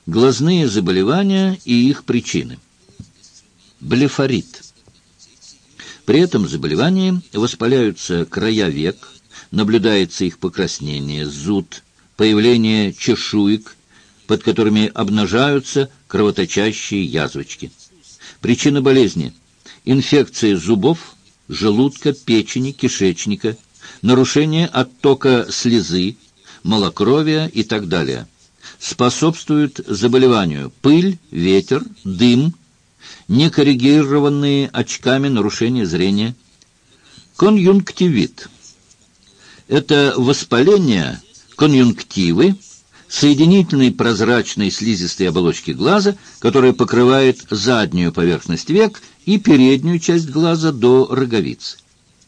Глазные заболевания и их причины. Блефорит. При этом заболевании воспаляются края век, наблюдается их покраснение, зуд, появление чешуек, под которыми обнажаются кровоточащие язвочки. Причина болезни – инфекции зубов, желудка, печени, кишечника, нарушение оттока слезы, малокровия и так далее. Способствуют заболеванию пыль, ветер, дым, некоррегированные очками нарушения зрения. Конъюнктивит – это воспаление конъюнктивы, соединительной прозрачной слизистой оболочки глаза, которая покрывает заднюю поверхность век и переднюю часть глаза до роговицы.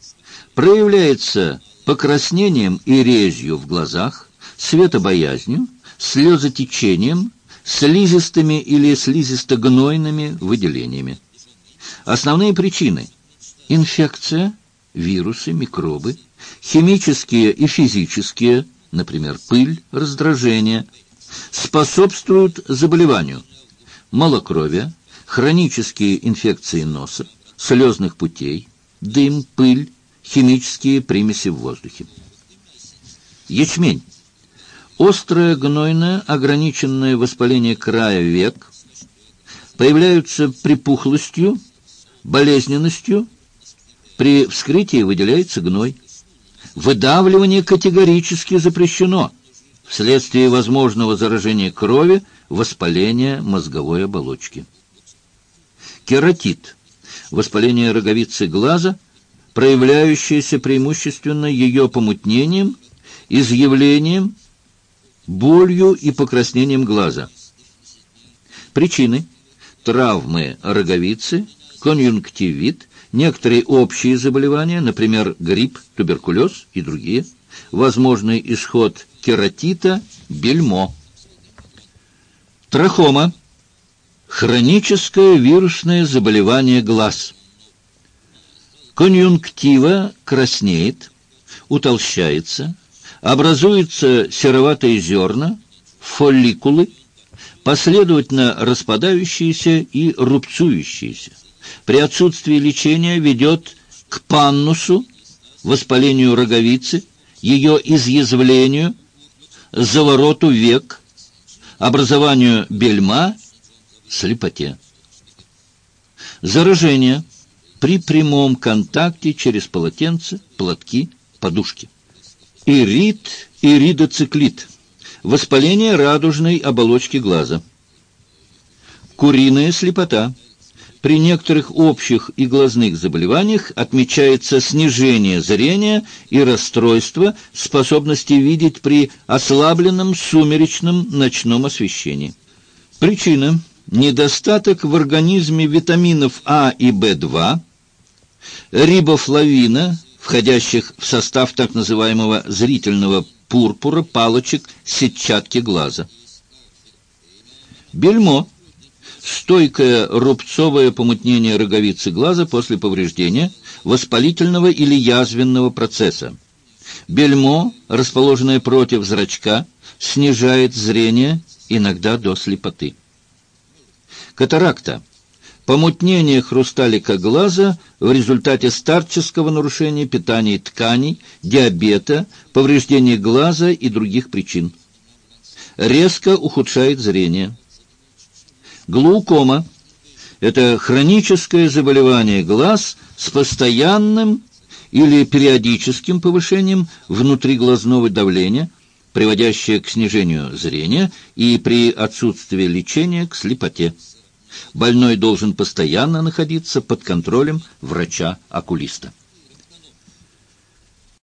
Проявляется покраснением и резью в глазах, светобоязнью, слезотечением, слизистыми или слизисто-гнойными выделениями. Основные причины – инфекция, вирусы, микробы, химические и физические, например, пыль, раздражение, способствуют заболеванию малокровия, хронические инфекции носа, слезных путей, дым, пыль, химические примеси в воздухе. Ячмень. Острое гнойное ограниченное воспаление края век, появляются припухлостью, болезненностью, при вскрытии выделяется гной. Выдавливание категорически запрещено вследствие возможного заражения крови, воспаления мозговой оболочки. Кератит. Воспаление роговицы глаза, проявляющееся преимущественно ее помутнением, изъявлением, болью и покраснением глаза. Причины: травмы роговицы, конъюнктивит, некоторые общие заболевания, например, грипп, туберкулез и другие, возможный исход кератита, бельмо. Трахома – хроническое вирусное заболевание глаз. Конъюнктива краснеет, утолщается, образуются сероватые зерна, фолликулы, последовательно распадающиеся и рубцующиеся. При отсутствии лечения ведет к паннусу, воспалению роговицы, ее изъязвлению, завороту век, образованию бельма, слепоте. Заражение при прямом контакте через полотенце, платки, подушки. Ирит, иридоциклит. Воспаление радужной оболочки глаза. Куриная слепота. При некоторых общих и глазных заболеваниях отмечается снижение зрения и расстройство способности видеть при ослабленном сумеречном ночном освещении. Причина – недостаток в организме витаминов А и В2, рибофлавина, входящих в состав так называемого зрительного пурпура, палочек сетчатки глаза. Бельмо – стойкое рубцовое помутнение роговицы глаза после повреждения, воспалительного или язвенного процесса. Бельмо, расположенное против зрачка, снижает зрение, иногда до слепоты. Катаракта – помутнение хрусталика глаза в результате старческого нарушения питания тканей, диабета, повреждения глаза и других причин. Резко ухудшает зрение. Глаукома – это хроническое заболевание глаз с постоянным или периодическим повышением внутриглазного давления, приводящее к снижению зрения и при отсутствии лечения к слепоте. Больной должен постоянно находиться под контролем врача-окулиста.